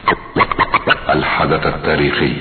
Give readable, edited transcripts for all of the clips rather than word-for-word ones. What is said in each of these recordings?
الحدث التاريخي.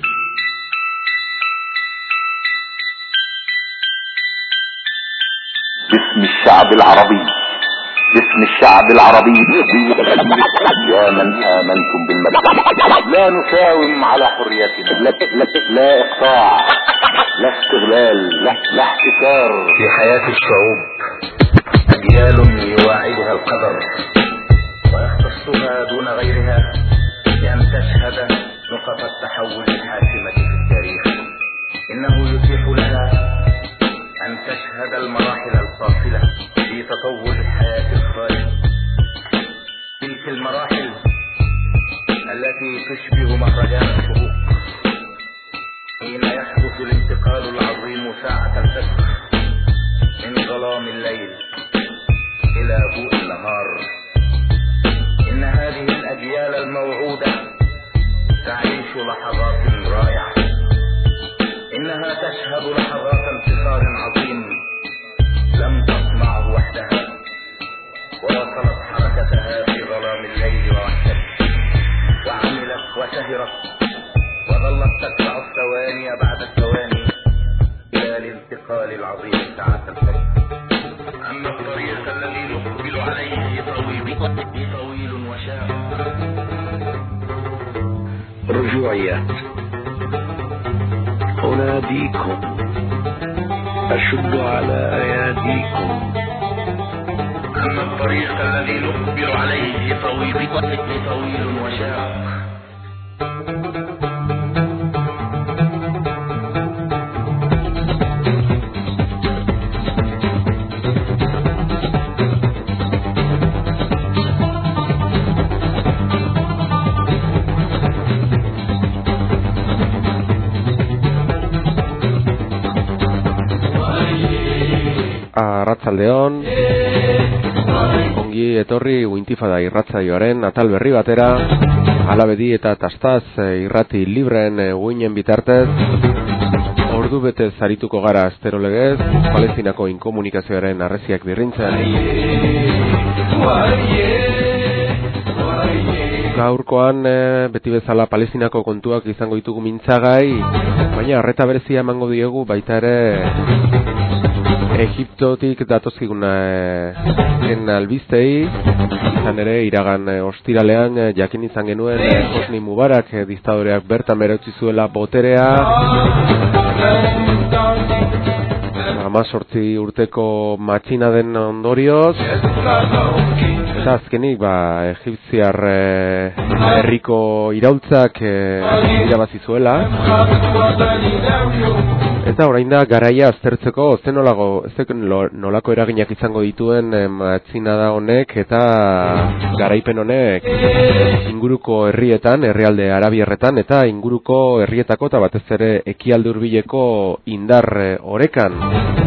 باسم الشعب العربي، باسم الشعب العربي، يا من آمنتم بالمبدأ، لا نساوم على حريتنا، لا إقطاع، لا استغلال، لا احتكار. في حياة الشعوب أجيال يواعدها القدر ويختصها دون غيرها بأن تشهد نقط التحول الحاسمة في التاريخ. إنه يتيح لها أن تشهد المراحل الفاصلة في تطور الحياة الخالدة، تلك المراحل التي تشبه مهرجان الشروق حين يحدث الانتقال العظيم ساعة الفجر من ظلام الليل إلى ضوء النهار. إن هذه الأجيال الموعودة تعيش لحظات رائعة، إنها تشهد لحظات انتصار عظيم لم تصنعه وحدها، وواصلت حركتها في ظلام الليل ووحدته، وعملت وسهرت وظلت تتبع الثواني بعد الثواني إلى الانتقال العظيم ساعة الفجر. أما الطريق الذي نقبل عليه طويل وشاق. رجوعيات. أناديكم، أشد على أياديكم. أما الطريق الذي نقبل عليه طويل وشاق. Arratsaldeon, ongi etorri Uintifada irratsaioaren atal berri batera, Alabedi eta Tastaz irrati libreen guinen bitartez. Ordu betez arituko gara astero legez, Palestinako inkomunikazioaren arreziak birrintzen. Gaurkoan beti bezala Palestinako kontuak izango ditugu mintzagai, baina arreta berezia emango diegu baita ere Egiptotik datozkiguna albistei. Izan ere, iragan ostiralean jakin izan genuen Hosni Mubarak diktadoreak bertan bera utzi zuela boterea. 18 urteko matxina den ondorioz. Eta azkenik, egipziar herriko iraultzak irabazi zuela. Eta orain da garaia aztertzeko nolako eraginak izango dituen matxinada honek eta garaipen honek inguruko herrietan, herrialde arabierretan eta inguruko herrietako eta batez ere ekialde hurbileko indar orekan.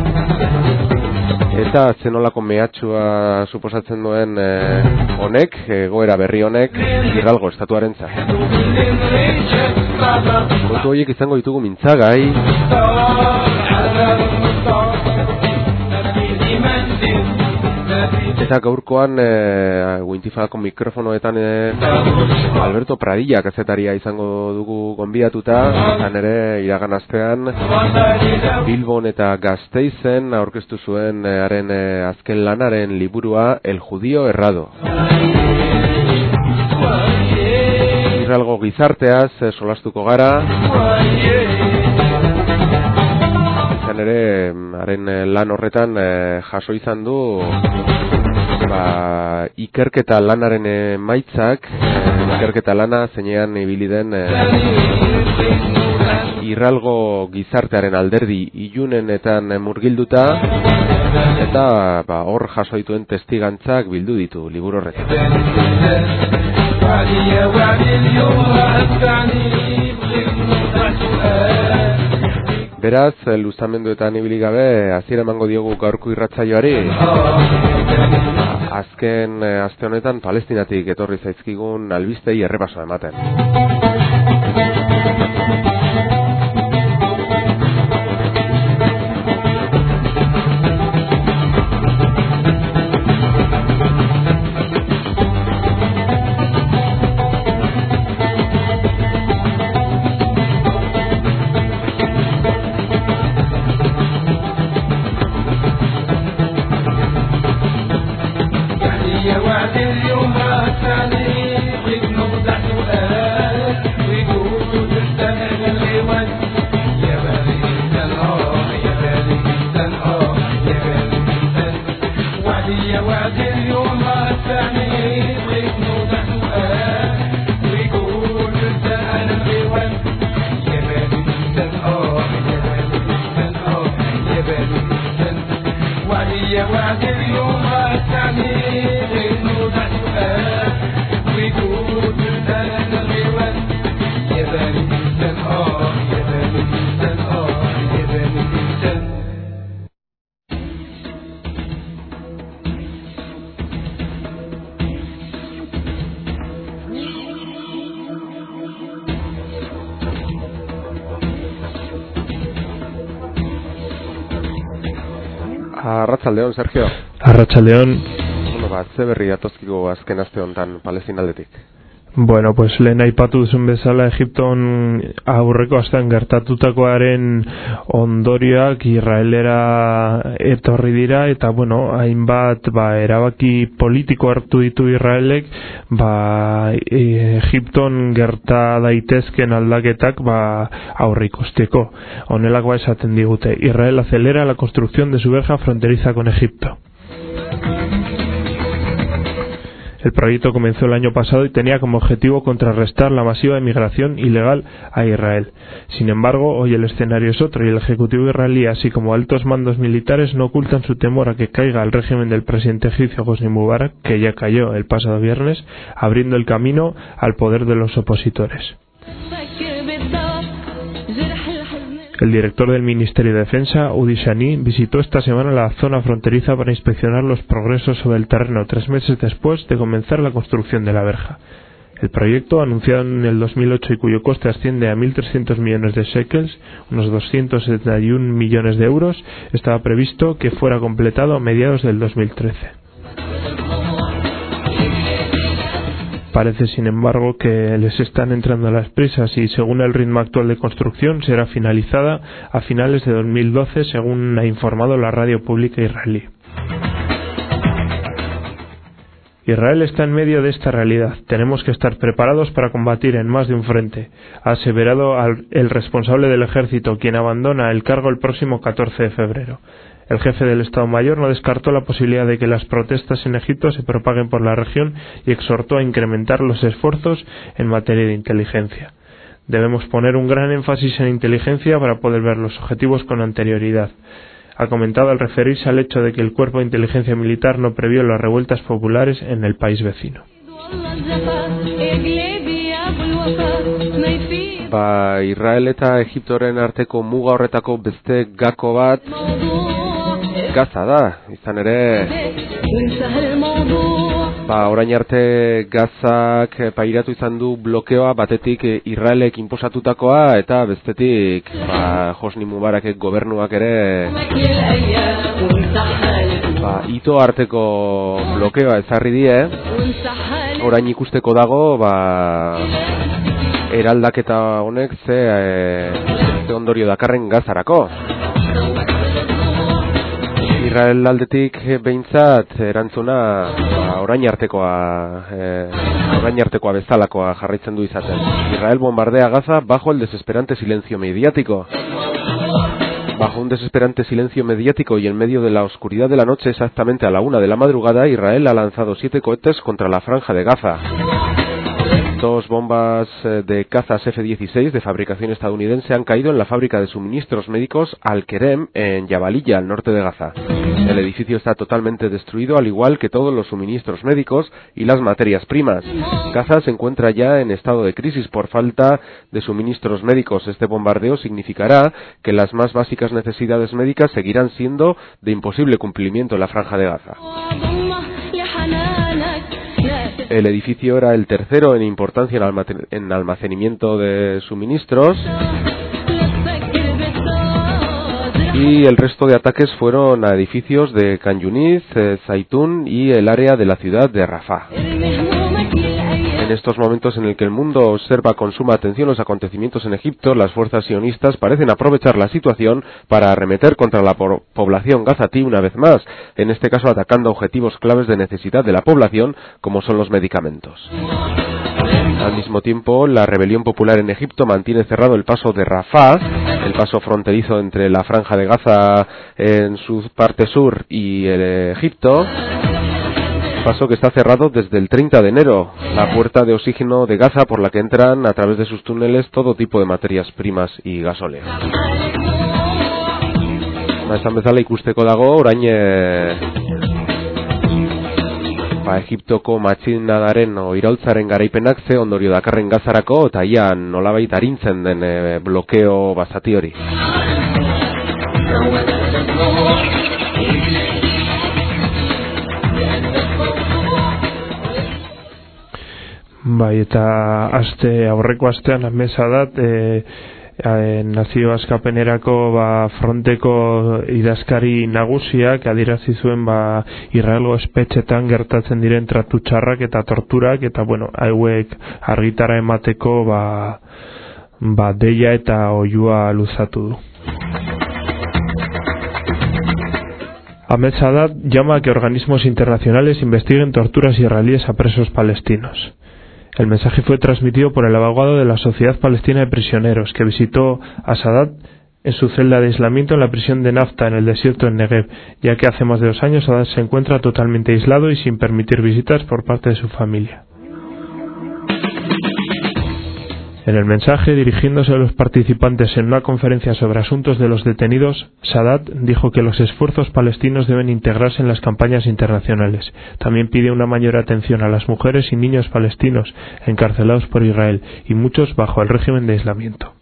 Eta zenolako mehatxua suposatzen duen honek, egoera berri honek, Israelgo estatuaren za. Kontu horiek izango ditugu mintzagai. Eta gaurkoan Uintifadako mikrofonoetan Alberto Pradilla kazetaria izango dugu gonbidatuta. Izan ere iragan astean Bilbon eta Gasteizen aurkeztu zuen haren azken lanaren liburua El Judío Errado. Israelgo gizarteaz solastuko gara. Izan ere haren lan horretan jaso izan du ikerketa lanaren emaitzak, ikerketa lana zeinean ibili den Israelgo gizartearen alderdi ilunenetan murgilduta, eta hor jaso dituen testigantzak bildu ditu liburu horretan. Beraz, luzamenduetan ibili gabe hasiera emango diogu gaurko irratsaioari. Azken aste honetan Palestinatik etorri zaizkigun albistei errepaso ematen. Arratsaldeon, Sergio. Arratsaldeon. Bueno, ze berri datozkigu azken aste honetan Palestinaldetik. Bueno, pues lehen aipatu duzun bezala Egipton aurreko astean gertatutakoaren ondorioak Israelera etorri dira eta bueno, hainbat erabaki politiko hartu ditu Israelek Egipton gerta daitezken aldaketak aurreikusteko. Honelakoa esaten digute: Israel acelera la construcción de su verja fronteriza con Egipto. El proyecto comenzó el año pasado y tenía como objetivo contrarrestar la masiva emigración ilegal a Israel. Sin embargo, hoy el escenario es otro y el Ejecutivo israelí, así como altos mandos militares, no ocultan su temor a que caiga el régimen del presidente egipcio Hosni Mubarak, que ya cayó el pasado viernes, abriendo el camino al poder de los opositores. El director del Ministerio de Defensa, Udi Shani, visitó esta semana la zona fronteriza para inspeccionar los progresos sobre el terreno 3 meses después de comenzar la construcción de la verja. El proyecto, anunciado en el 2008 y cuyo coste asciende a 1.300 millones de shekels, unos 271 millones de euros, estaba previsto que fuera completado a mediados del 2013. Parece, sin embargo, que les están entrando las prisas y, según el ritmo actual de construcción, será finalizada a finales de 2012, según ha informado la radio pública israelí. Israel está en medio de esta realidad. Tenemos que estar preparados para combatir en más de un frente, ha aseverado el responsable del ejército, quien abandona el cargo el próximo 14 de febrero. El jefe del Estado Mayor no descartó la posibilidad de que las protestas en Egipto se propaguen por la región y exhortó a incrementar los esfuerzos en materia de inteligencia. Debemos poner un gran énfasis en inteligencia para poder ver los objetivos con anterioridad. Ha comentado al referirse al hecho de que el cuerpo de inteligencia militar no previó las revueltas populares en el país vecino. Israel eta Egiptoren arteko muga horretako beste gako bat Gaza da, izan ere orain arte Gazak pairatu izan du blokeoa, batetik Israelek inposatutakoa eta bestetik Hosni Mubarakek gobernuak ere ito arteko blokeoa ezarri die. Orain ikusteko dago eraldaketa honek ze ondorio dakarren Gazarako. Israel aldetik behintzat erantzuna orain artekoa bezalakoa jarraitzen du izaten. Israel bombardea Gaza bajo el desesperante silencio mediático. Bajo un desesperante silencio mediático y en medio de la oscuridad de la noche, exactamente a la 1 de la madrugada, Israel ha lanzado 7 cohetes contra la franja de Gaza. 2 bombas de cazas F-16 de fabricación estadounidense han caído en la fábrica de suministros médicos Al-Kerem en Jabalilla, al norte de Gaza. El edificio está totalmente destruido, al igual que todos los suministros médicos y las materias primas. Gaza se encuentra ya en estado de crisis por falta de suministros médicos. Este bombardeo significará que las más básicas necesidades médicas seguirán siendo de imposible cumplimiento en la franja de Gaza. El edificio era el tercero en importancia en almacenamiento de suministros y el resto de ataques fueron a edificios de Khan Yunis, Zaitún y el área de la ciudad de Rafah. En estos momentos en el que el mundo observa con suma atención los acontecimientos en Egipto, las fuerzas sionistas parecen aprovechar la situación para arremeter contra la población gazatí una vez más, en este caso atacando objetivos claves de necesidad de la población, como son los medicamentos. Al mismo tiempo, la rebelión popular en Egipto mantiene cerrado el paso de Rafah, el paso fronterizo entre la franja de Gaza en su parte sur y Egipto, paso que está cerrado desde el 30 de enero, la puerta de oxígeno de Gaza por la que entran a través de sus túneles todo tipo de materias primas y gasóleo. Esan bezala ikusteko dago, orain Egiptoko matxinadaren iraultzaren garaipenak ze ondorio dakarren Gazarako eta ia nolabait arintzen den blokeo bazati hori. Bai, eta aurreko astean amesa dat nazio askapenerako fronteko idazkari nagusiak adierazi zuen Israelgo espetxetan gertatzen diren tratu txarrak eta torturak, eta hauek argitara emateko deia eta oihua luzatu du. Ahmed Sadat llama a que organismos internacionales investiguen torturas israelíes a presos palestinos. El mensaje fue transmitido por el abogado de la Sociedad Palestina de Prisioneros, que visitó a Sadat en su celda de aislamiento en la prisión de Nafta, en el desierto de Negev, ya que hace más de 2 años Sadat se encuentra totalmente aislado y sin permitir visitas por parte de su familia. En el mensaje, dirigiéndose a los participantes en una conferencia sobre asuntos de los detenidos, Sadat dijo que los esfuerzos palestinos deben integrarse en las campañas internacionales. También pide una mayor atención a las mujeres y niños palestinos encarcelados por Israel, y muchos bajo el régimen de aislamiento.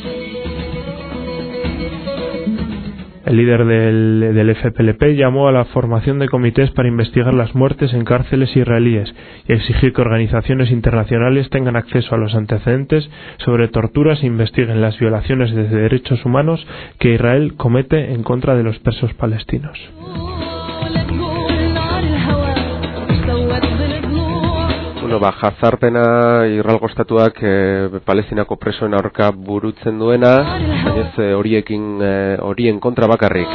El líder del FPLP llamó a la formación de comités para investigar las muertes en cárceles israelíes y exigir que organizaciones internacionales tengan acceso a los antecedentes sobre torturas e investiguen las violaciones de derechos humanos que Israel comete en contra de los presos palestinos. Jazarpena Israelgo estatuak Palestinako presoen aurka burutzen duena, horien kontra bakarrik.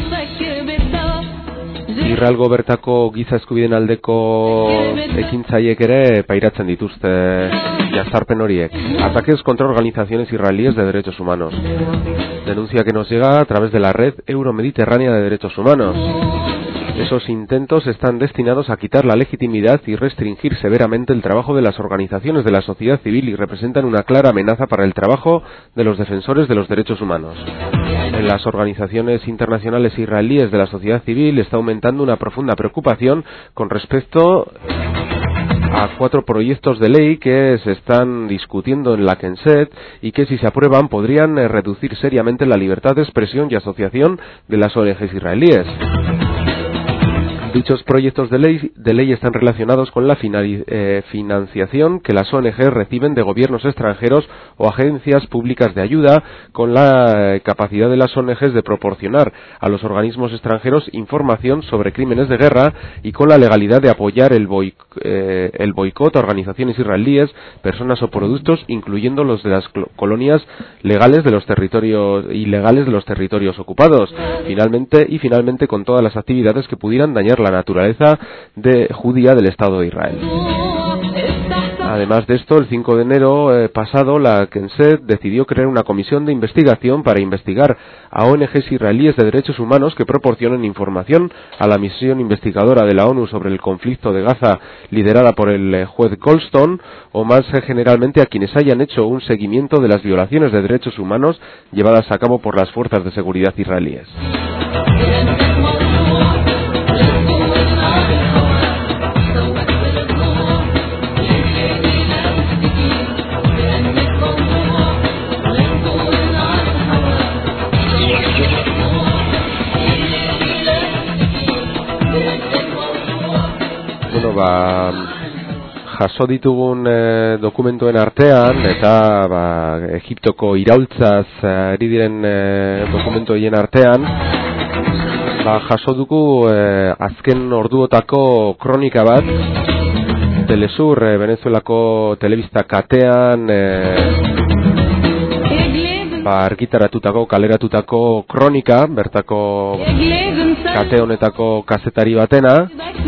Israelgo bertako giza eskubideen aldeko ekintzaiek ere pairatzen dituzte jazarpen horiek. Ataques contra organizaciones israelíes de derechos humanos. Denuncia que nos llega a través de la red Euromediterránea de Derechos Humanos. Esos intentos están destinados a quitar la legitimidad y restringir severamente el trabajo de las organizaciones de la sociedad civil y representan una clara amenaza para el trabajo de los defensores de los derechos humanos. En las organizaciones internacionales israelíes de la sociedad civil está aumentando una profunda preocupación con respecto a 4 proyectos de ley que se están discutiendo en la Knesset y que, si se aprueban, podrían reducir seriamente la libertad de expresión y asociación de las ONGs israelíes. Dichos proyectos de ley están relacionados con la financiación que las ONG reciben de gobiernos extranjeros o agencias públicas de ayuda, con la capacidad de las ONGs de proporcionar a los organismos extranjeros información sobre crímenes de guerra y con la legalidad de apoyar el boicot a organizaciones israelíes, personas o productos, incluyendo los de las colonias legales de los territorios ilegales de los territorios ocupados. Finalmente con todas las actividades que pudieran dañar la naturaleza judía del Estado de Israel. Además de esto, el 5 de enero pasado, la Knesset decidió crear una comisión de investigación para investigar a ONGs israelíes de derechos humanos que proporcionen información a la misión investigadora de la ONU sobre el conflicto de Gaza, liderada por el juez Goldstone, o más generalmente a quienes hayan hecho un seguimiento de las violaciones de derechos humanos llevadas a cabo por las fuerzas de seguridad israelíes. Jaso ditugun dokumentuen artean eta Egiptoko iraultzaz ari diren dokumentu horien artean jaso dugu azken orduotako kronika bat Telesur, Venezuelako telebista katean argitaratutako, kaleratutako kronika, bertako kate honetako kazetari batena,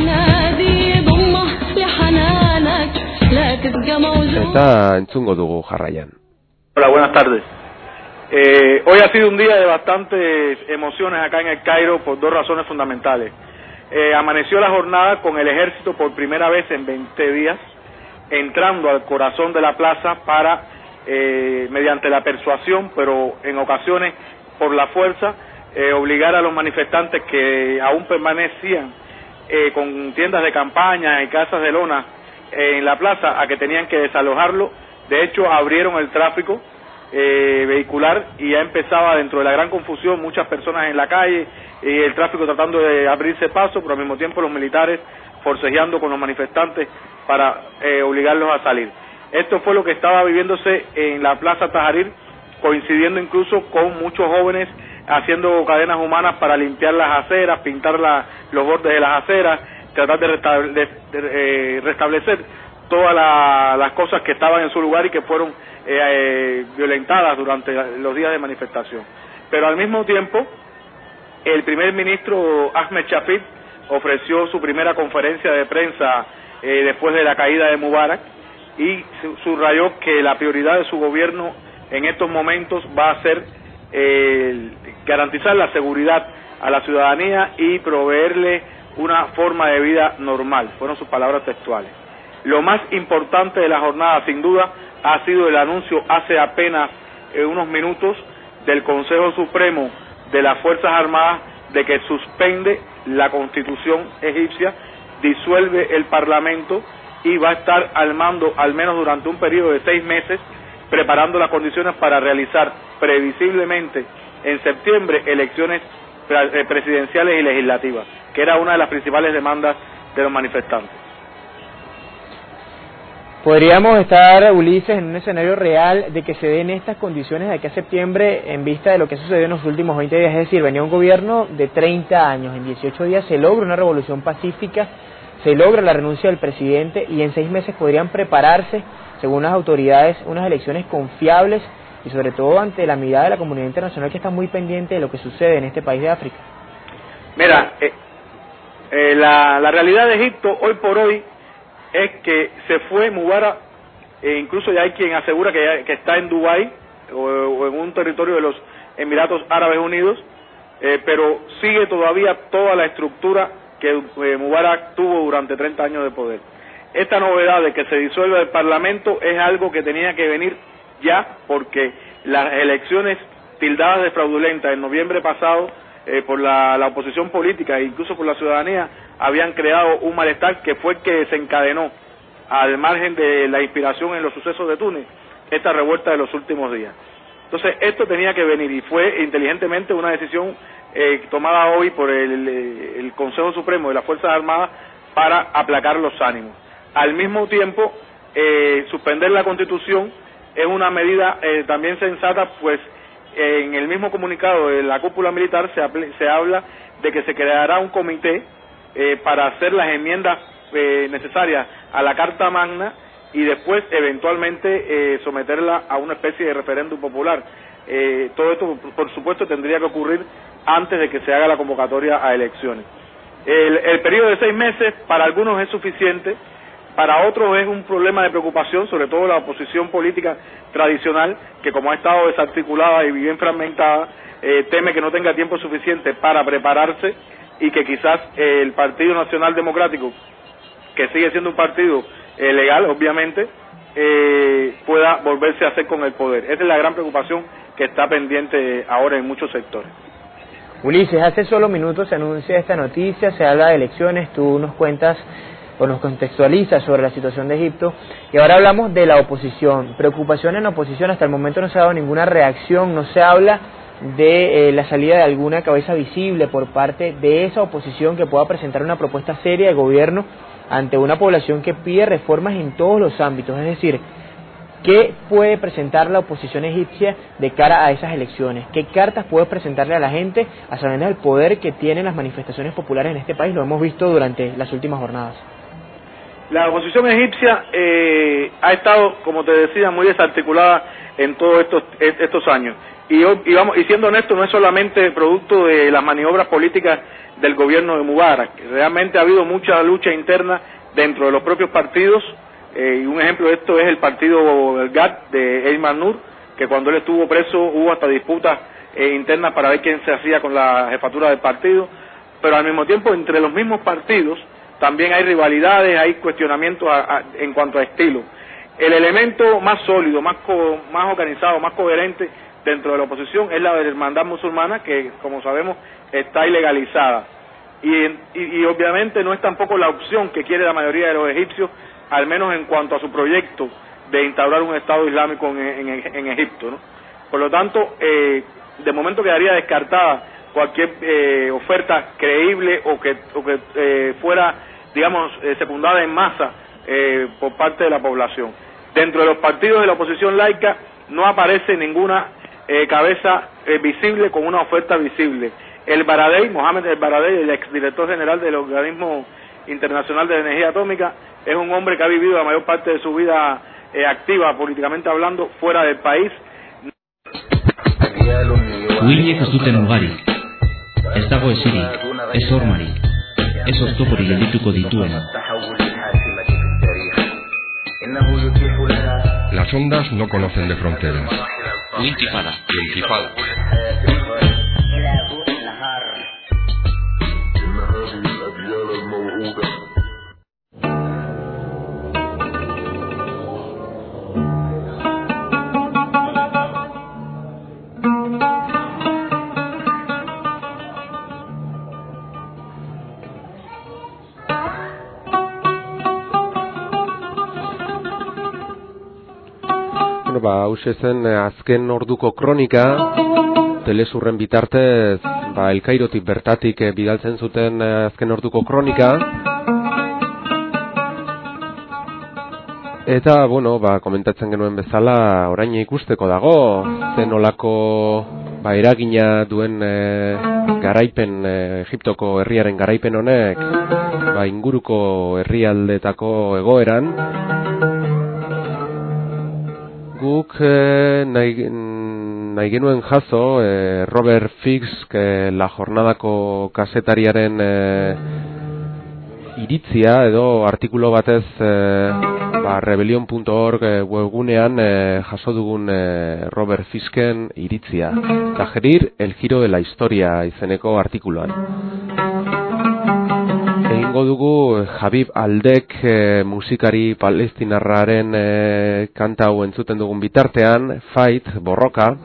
eta entzungo dugu jarraian. Hola, buenas tardes. Hoy ha sido un día de bastantes emociones acá en el Cairo por 2 razones fundamentales. Amaneció la jornada con el ejército por primera vez en 20 días entrando al corazón de la plaza para, mediante la persuasión, pero en ocasiones por la fuerza, obligar a los manifestantes que aún permanecían con tiendas de campaña y casas de lona en la plaza a que tenían que desalojarlo. De hecho, abrieron el tráfico vehicular y ya empezaba, dentro de la gran confusión, muchas personas en la calle y el tráfico tratando de abrirse paso, pero al mismo tiempo los militares forcejeando con los manifestantes para obligarlos a salir. Esto fue lo que estaba viviéndose en la Plaza Tahrir coincidiendo incluso con muchos jóvenes haciendo cadenas humanas para limpiar las aceras, pintar los bordes de las aceras, tratar de restablecer todas las cosas que estaban en su lugar y que fueron violentadas durante los días de manifestación. Pero al mismo tiempo, el primer ministro Ahmed Shafik ofreció su primera conferencia de prensa después de la caída de Mubarak y subrayó que la prioridad de su gobierno en estos momentos va a ser garantizar la seguridad a la ciudadanía y proveerle una forma de vida normal, fueron sus palabras textuales. Lo más importante de la jornada, sin duda, ha sido el anuncio hace apenas unos minutos del Consejo Supremo de las Fuerzas Armadas de que suspende la Constitución egipcia, disuelve el Parlamento y va a estar al mando, al menos durante un periodo de 6 meses, preparando las condiciones para realizar previsiblemente en septiembre elecciones presidenciales y legislativas, que era una de las principales demandas de los manifestantes. ¿Podríamos estar, Ulises, en un escenario real de que se den estas condiciones de aquí a septiembre en vista de lo que sucedió en los últimos 20 días? Es decir, venía un gobierno de 30 años, en 18 días se logra una revolución pacífica, se logra la renuncia del presidente y en 6 meses podrían prepararse, según las autoridades, unas elecciones confiables y sobre todo ante la mirada de la comunidad internacional que está muy pendiente de lo que sucede en este país de África. Mira, la realidad de Egipto hoy por hoy es que se fue Mubarak, incluso ya hay quien asegura que está en Dubái o en un territorio de los Emiratos Árabes Unidos, pero sigue todavía toda la estructura que Mubarak tuvo durante 30 años de poder. Esta novedad de que se disuelva el Parlamento es algo que tenía que venir ya, porque las elecciones tildadas de fraudulentas en noviembre pasado por la oposición política e incluso por la ciudadanía habían creado un malestar que fue el que desencadenó, al margen de la inspiración en los sucesos de Túnez, esta revuelta de los últimos días. Entonces esto tenía que venir y fue inteligentemente una decisión tomada hoy por el Consejo Supremo de las Fuerzas Armadas para aplacar los ánimos. Al mismo tiempo, suspender la Constitución es una medida también sensata, pues en el mismo comunicado de la cúpula militar se habla de que se creará un comité para hacer las enmiendas necesarias a la Carta Magna y después eventualmente someterla a una especie de referéndum popular. Todo esto, por supuesto, tendría que ocurrir antes de que se haga la convocatoria a elecciones. El periodo de 6 meses para algunos es suficiente, para otros es un problema de preocupación, sobre todo la oposición política tradicional, que como ha estado desarticulada y bien fragmentada, teme que no tenga tiempo suficiente para prepararse y que quizás el Partido Nacional Democrático, que sigue siendo un partido legal, obviamente, pueda volverse a hacer con el poder. Esa es la gran preocupación que está pendiente ahora en muchos sectores. Ulises, hace solo minutos se anuncia esta noticia, se habla de elecciones, tú nos cuentas o nos contextualizas sobre la situación de Egipto y ahora hablamos de la oposición. Preocupación en la oposición, hasta el momento no se ha dado ninguna reacción, no se habla de la salida de alguna cabeza visible por parte de esa oposición que pueda presentar una propuesta seria de gobierno ante una población que pide reformas en todos los ámbitos. Es decir, ¿qué puede presentar la oposición egipcia de cara a esas elecciones? ¿Qué cartas puede presentarle a la gente a sabiendas del poder que tienen las manifestaciones populares en este país? Lo hemos visto durante las últimas jornadas. La oposición egipcia ha estado, como te decía, muy desarticulada en todos estos años. Y siendo honesto, no es solamente producto de las maniobras políticas del gobierno de Mubarak. Realmente ha habido mucha lucha interna dentro de los propios partidos. Y un ejemplo de esto es el partido el GAD de Ayman Nur, que cuando él estuvo preso hubo hasta disputas internas para ver quién se hacía con la jefatura del partido. Pero al mismo tiempo, entre los mismos partidos también hay rivalidades, hay cuestionamientos en cuanto a estilo. El elemento más sólido, más organizado, más coherente dentro de la oposición es la de la hermandad musulmana, que como sabemos está ilegalizada. Y obviamente no es tampoco la opción que quiere la mayoría de los egipcios, al menos en cuanto a su proyecto de instaurar un Estado Islámico en Egipto, ¿no? Por lo tanto, de momento quedaría descartada cualquier oferta creíble o que fuera, digamos, secundada en masa por parte de la población. Dentro de los partidos de la oposición laica no aparece ninguna cabeza visible con una oferta visible. El Baradei, Mohamed El Baradei, el exdirector general del Organismo Internacional de Energía Atómica, es un hombre que ha vivido la mayor parte de su vida activa, políticamente hablando, fuera del país. Uhiliek ez duten mugarik, ez dago esirik, ez hormarik, ez oztoporik geldituko dituena. Las ondas no conocen de fronteras. Intifada. Hauxe zen azken orduko kronika, telesurren bitartez, El Kairotik bertatik bidaltzen zuten azken orduko kronika. Eta, komentatzen genuen bezala, orain ikusteko dago, zen olako eragina duen garaipen, Egiptoko herriaren garaipen honek, inguruko herrialdetako egoeran. Guk nahi genuen jaso Robert Fisk La Jornadako kazetariaren iritzia edo artikulo batez rebelion.org webgunean jaso dugun Robert Fisken iritzia. Tahrir, el giro de la historia izeneko artikuloan. Egingo dugu Habib Aldek musikari palestinarraren kanta hau entzuten dugun bitartean, Fight, borroka.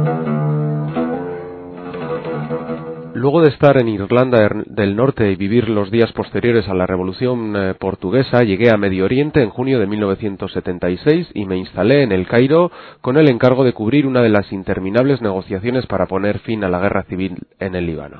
Luego de estar en Irlanda del Norte y vivir los días posteriores a la Revolución Portuguesa, llegué a Medio Oriente en junio de 1976 y me instalé en El Cairo con el encargo de cubrir una de las interminables negociaciones para poner fin a la guerra civil en el Líbano.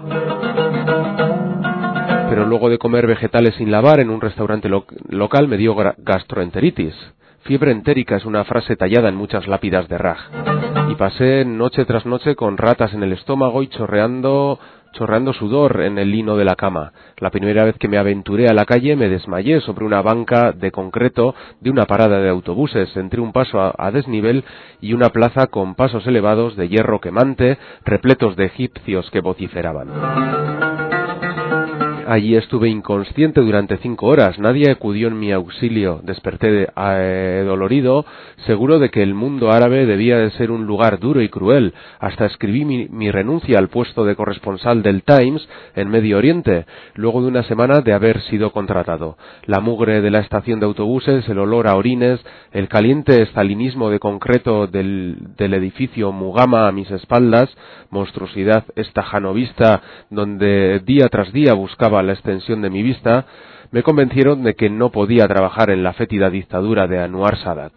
Pero luego de comer vegetales sin lavar en un restaurante local me dio gastroenteritis. Fiebre entérica es una frase tallada en muchas lápidas de Raj. Y pasé noche tras noche con ratas en el estómago y chorreando sudor en el lino de la cama. La primera vez que me aventuré a la calle me desmayé sobre una banca de concreto de una parada de autobuses entre un paso a desnivel y una plaza con pasos elevados de hierro quemante, repletos de egipcios que vociferaban. Allí estuve inconsciente durante 5 horas. Nadie acudió en mi auxilio. Desperté dolorido, seguro de que el mundo árabe debía de ser un lugar duro y cruel. Hasta escribí mi renuncia al puesto de corresponsal del Times en Medio Oriente, luego de una semana de haber sido contratado. La mugre de la estación de autobuses, el olor a orines, el caliente estalinismo de concreto del edificio Mugama a mis espaldas, monstruosidad estajanovista donde día tras día buscaba la extensión de mi vista, me convencieron de que no podía trabajar en la fétida dictadura de Anwar Sadat.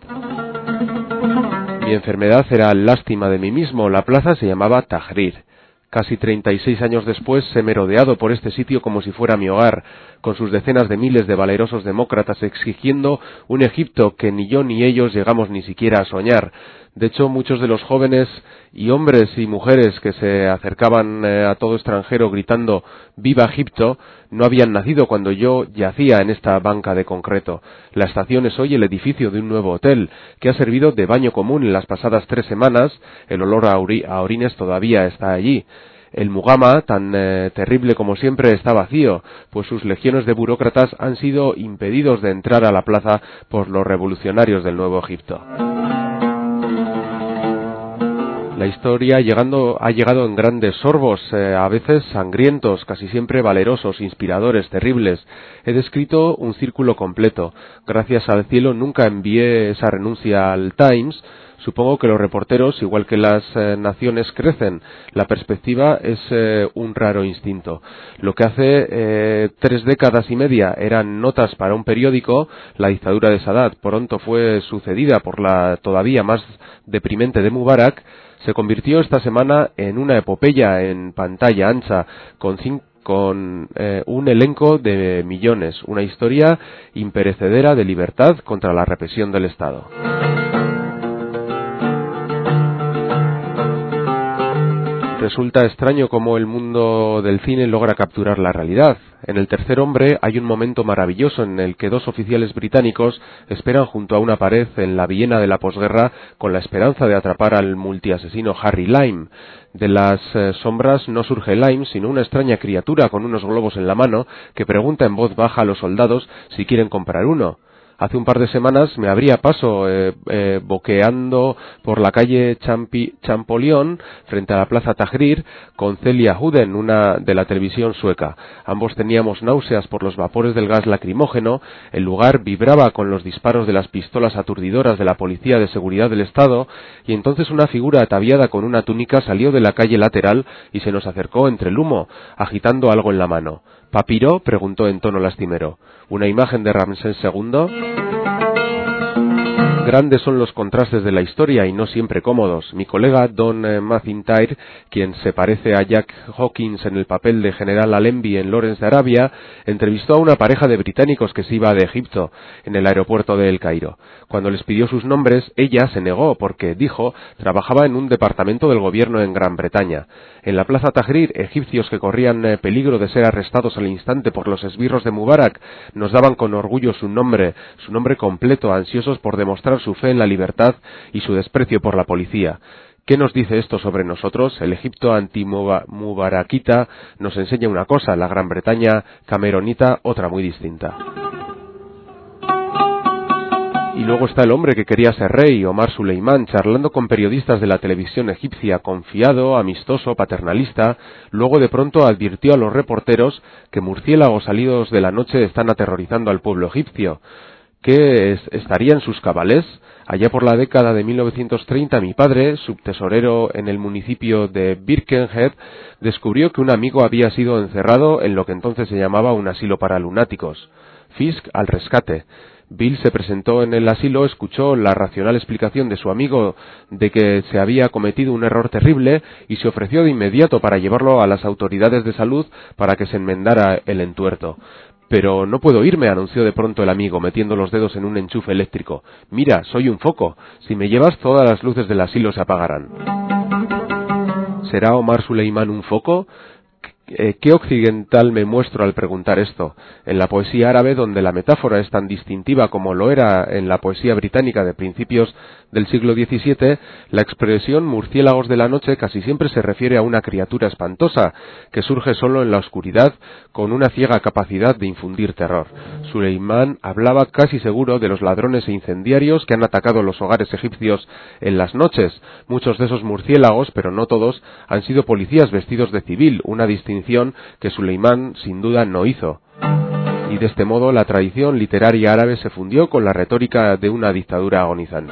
Mi enfermedad era lástima de mí mismo. La plaza se llamaba Tahrir. Casi 36 años después he merodeado por este sitio como si fuera mi hogar, con sus decenas de miles de valerosos demócratas exigiendo un Egipto que ni yo ni ellos llegamos ni siquiera a soñar. De hecho, muchos de los jóvenes y hombres y mujeres que se acercaban a todo extranjero gritando «¡Viva Egipto!» no habían nacido cuando yo yacía en esta banca de concreto. La estación es hoy el edificio de un nuevo hotel, que ha servido de baño común en las pasadas 3 semanas. El olor a orines todavía está allí. El Mugama, tan terrible como siempre, está vacío, pues sus legiones de burócratas han sido impedidos de entrar a la plaza por los revolucionarios del Nuevo Egipto. La historia ha llegado en grandes sorbos, a veces sangrientos, casi siempre valerosos, inspiradores, terribles. He descrito un círculo completo. Gracias al cielo nunca envié esa renuncia al Times. Supongo que los reporteros, igual que las naciones, crecen. La perspectiva es un raro instinto. Lo que hace 3 décadas y media eran notas para un periódico, la dictadura de Sadat pronto fue sucedida por la todavía más deprimente de Mubarak, se convirtió esta semana en una epopeya en pantalla ancha, con un elenco de millones, una historia imperecedera de libertad contra la represión del Estado. Resulta extraño cómo el mundo del cine logra capturar la realidad. En El tercer hombre hay un momento maravilloso en el que dos oficiales británicos esperan junto a una pared en la Viena de la posguerra con la esperanza de atrapar al multiasesino Harry Lime. De las sombras no surge Lime, sino una extraña criatura con unos globos en la mano que pregunta en voz baja a los soldados si quieren comprar uno. Hace un par de semanas me abría paso boqueando por la calle Champollion frente a la plaza Tahrir con Celia Huden, una de la televisión sueca. Ambos teníamos náuseas por los vapores del gas lacrimógeno, el lugar vibraba con los disparos de las pistolas aturdidoras de la Policía de Seguridad del Estado y entonces una figura ataviada con una túnica salió de la calle lateral y se nos acercó entre el humo, agitando algo en la mano. ¿Papiro?, preguntó en tono lastimero. ¿Una imagen de Ramsés II? Grandes son los contrastes de la historia y no siempre cómodos. Mi colega Don McIntyre, quien se parece a Jack Hawkins en el papel de General Allenby en Lawrence de Arabia, entrevistó a una pareja de británicos que se iba de Egipto en el aeropuerto de El Cairo. Cuando les pidió sus nombres, ella se negó porque, dijo, trabajaba en un departamento del gobierno en Gran Bretaña. En la plaza Tahrir, egipcios que corrían peligro de ser arrestados al instante por los esbirros de Mubarak nos daban con orgullo su nombre completo, ansiosos por demostrar su fe en la libertad y su desprecio por la policía. ¿Qué nos dice esto sobre nosotros? El Egipto anti-mubarakita nos enseña una cosa, la Gran Bretaña cameronita otra muy distinta. Y luego está el hombre que quería ser rey, Omar Suleimán, charlando con periodistas de la televisión egipcia, confiado, amistoso, paternalista. Luego de pronto advirtió a los reporteros que murciélagos salidos de la noche están aterrorizando al pueblo egipcio. ¿Qué estaría en sus cabales? Allá por la década de 1930, mi padre, subtesorero en el municipio de Birkenhead, descubrió que un amigo había sido encerrado en lo que entonces se llamaba un asilo para lunáticos. Fisk al rescate. Bill se presentó en el asilo, escuchó la racional explicación de su amigo de que se había cometido un error terrible y se ofreció de inmediato para llevarlo a las autoridades de salud para que se enmendara el entuerto. «Pero no puedo irme», anunció de pronto el amigo, metiendo los dedos en un enchufe eléctrico. «Mira, soy un foco. Si me llevas, todas las luces del asilo se apagarán». ¿Será Omar Suleimán un foco? ¿Qué occidental me muestro al preguntar esto? En la poesía árabe, donde la metáfora es tan distintiva como lo era en la poesía británica de principios del siglo XVII, la expresión murciélagos de la noche casi siempre se refiere a una criatura espantosa que surge solo en la oscuridad con una ciega capacidad de infundir terror. Suleimán hablaba casi seguro de los ladrones e incendiarios que han atacado los hogares egipcios en las noches. Muchos de esos murciélagos, pero no todos, han sido policías vestidos de civil, una distinción que Suleimán sin duda no hizo. Y de este modo la tradición literaria árabe se fundió con la retórica de una dictadura agonizante.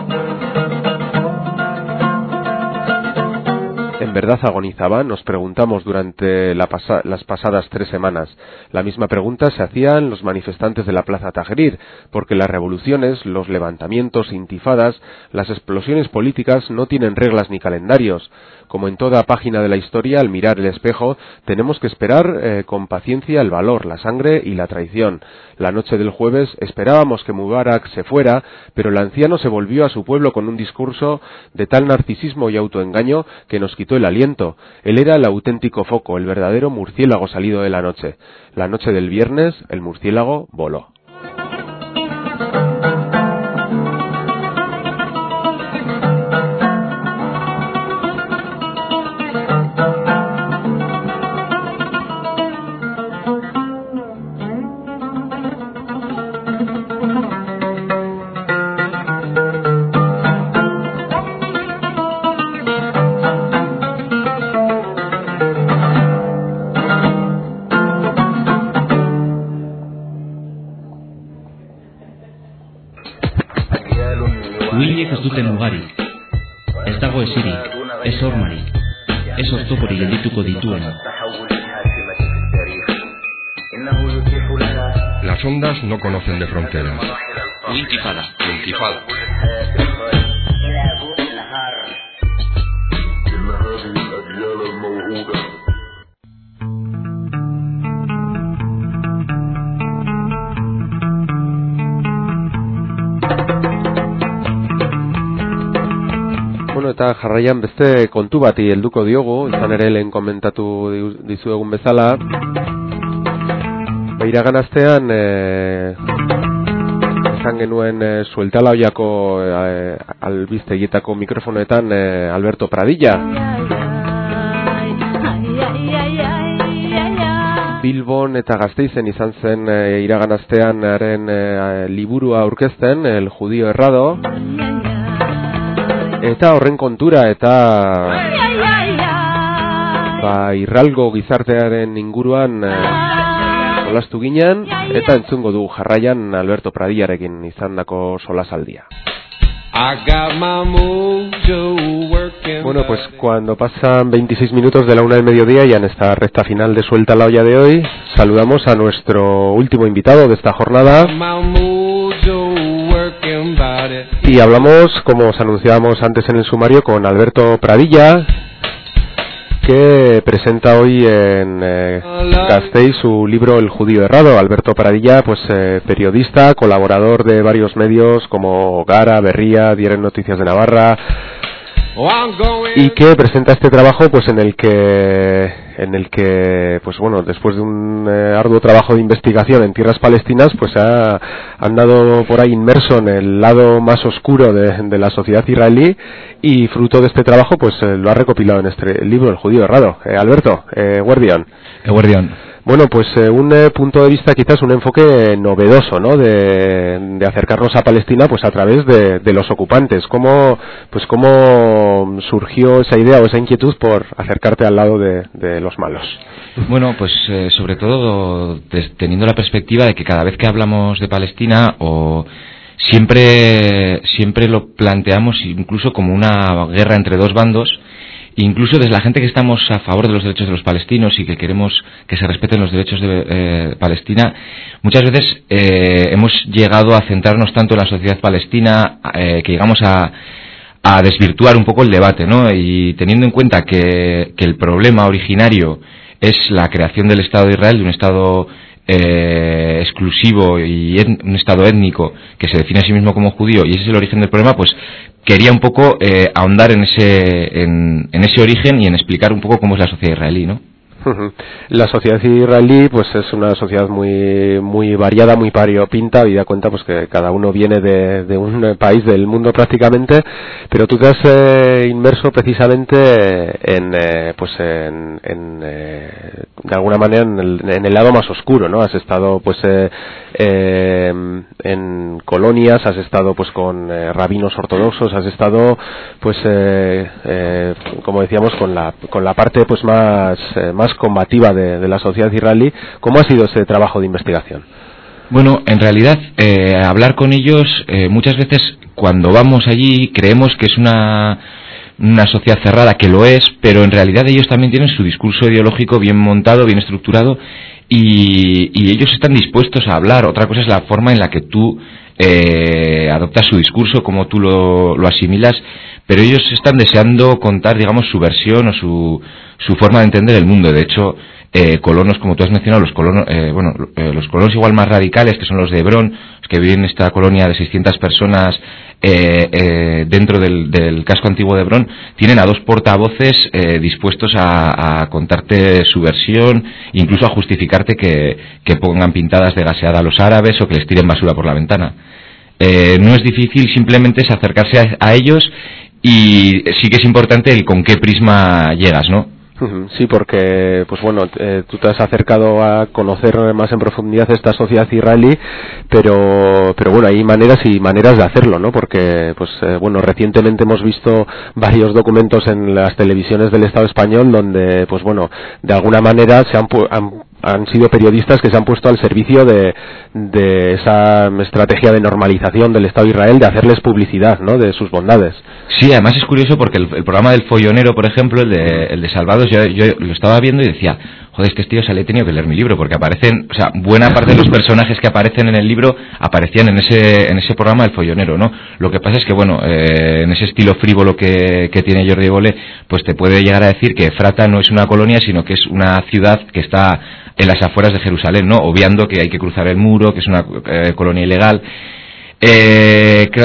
¿En verdad agonizaba? Nos preguntamos durante las pasadas 3 semanas. La misma pregunta se hacían los manifestantes de la plaza Tahrir, porque las revoluciones, los levantamientos, intifadas, las explosiones políticas no tienen reglas ni calendarios. Como en toda página de la historia, al mirar el espejo, tenemos que esperar con paciencia el valor, la sangre y la traición. La noche del jueves esperábamos que Mubarak se fuera, pero el anciano se volvió a su pueblo con un discurso de tal narcisismo y autoengaño que nos quitó el aliento. Él era el auténtico foco, el verdadero murciélago salido de la noche. La noche del viernes, el murciélago voló. Williek ez dute mugarik. Ez dago esirik, ez hormarik, ez oztoporik geldituko dituen. Las ondas no conocen de fronteras. Intifada. Bueno, eta jarraian beste kontu bati helduko diogu, izan ere lehen komentatu dizuegun bezala. Iragan astean izan genuen Sueltalaoiako albistegietako mikrofonoetan Alberto Pradilla. Bilbon eta Gasteizen izan zen iragan astean haren liburua aurkezten, El judío errado. Eta horren kontura eta irralgo gizartearen inguruan solastu ginen, eta entzungo du jarraian Alberto Pradillarekin izandako solasaldia. Bueno, pues cuando pasan 26 minutos de la 1 del mediodía, ya en esta recta final de Suelta la Olla de hoy, saludamos a nuestro último invitado de esta jornada. Y hablamos, como os anunciábamos antes en el sumario, con Alberto Pradilla, que presenta hoy en Gasteiz su libro El judío errado. Alberto Pradilla, pues periodista, colaborador de varios medios como Gara, Berria, Diario Noticias de Navarra, y que presenta este trabajo pues en el que pues bueno, después de un arduo trabajo de investigación en tierras palestinas, pues ha andado por ahí inmerso en el lado más oscuro de la sociedad israelí, y fruto de este trabajo pues lo ha recopilado en este libro El judío errado. Alberto, Guardián. Bueno, pues un punto de vista, quizás un enfoque novedoso, ¿no? De acercarnos a Palestina pues a través de los ocupantes. ¿Cómo surgió esa idea o esa inquietud por acercarte al lado de los malos? Bueno, pues sobre todo teniendo la perspectiva de que cada vez que hablamos de Palestina siempre lo planteamos incluso como una guerra entre dos bandos. Incluso desde la gente que estamos a favor de los derechos de los palestinos y que queremos que se respeten los derechos de Palestina, muchas veces hemos llegado a centrarnos tanto en la sociedad palestina que llegamos a desvirtuar un poco el debate, ¿no? Y teniendo en cuenta que el problema originario es la creación del Estado de Israel, de un Estado exclusivo y un Estado étnico que se define a sí mismo como judío, y ese es el origen del problema, pues quería un poco ahondar en ese origen y en explicar un poco cómo es la sociedad israelí, ¿no? La sociedad israelí pues es una sociedad muy variada, muy variopinta, habida cuenta pues que cada uno viene de un país del mundo prácticamente, pero tú te has inmerso precisamente de alguna manera en el lado más oscuro, ¿no? Has estado pues en colonias, has estado pues con rabinos ortodoxos, has estado pues como decíamos con la parte pues más combativa de la sociedad israelí. ¿Cómo ha sido ese trabajo de investigación? Bueno, en realidad hablar con ellos muchas veces cuando vamos allí creemos que es una sociedad cerrada, que lo es, pero en realidad ellos también tienen su discurso ideológico bien montado, bien estructurado, y ellos están dispuestos a hablar. Otra cosa es la forma en la que tú adoptas su discurso, cómo tú lo asimilas, pero ellos están deseando contar, digamos, su versión o su forma de entender el mundo. De hecho, colonos, como tú has mencionado, los colonos igual más radicales, que son los de Hebrón, los que viven en esta colonia de 600 personas dentro del casco antiguo de Hebrón, tienen a dos portavoces dispuestos a contarte su versión, incluso a justificarte que pongan pintadas de gaseada a los árabes o que les tiren basura por la ventana. No es difícil, simplemente es acercarse a ellos, y sí que es importante el con qué prisma llegas, ¿no? Sí, porque pues bueno, tú te has acercado a conocer más en profundidad esta sociedad israelí, pero bueno, hay maneras y maneras de hacerlo, ¿no? Porque pues bueno, recientemente hemos visto varios documentos en las televisiones del Estado español donde pues bueno, de alguna manera han sido periodistas que se han puesto al servicio de esa estrategia de normalización del Estado de Israel, de hacerles publicidad, ¿no? De sus bondades. Sí, además es curioso porque el programa del Follonero, por ejemplo, el de Salvados, yo lo estaba viendo y decía, joder, es que este tío se le he tenido que leer mi libro, porque aparecen, o sea, buena parte de los personajes que aparecen en el libro aparecían en ese programa del Follonero, ¿no? Lo que pasa es que, bueno, en ese estilo frívolo que tiene Jordi Évole, pues te puede llegar a decir que Efrata no es una colonia, sino que es una ciudad que está en las afueras de Jerusalén, ¿no? Obviando que hay que cruzar el muro, que es una colonia ilegal. Claro,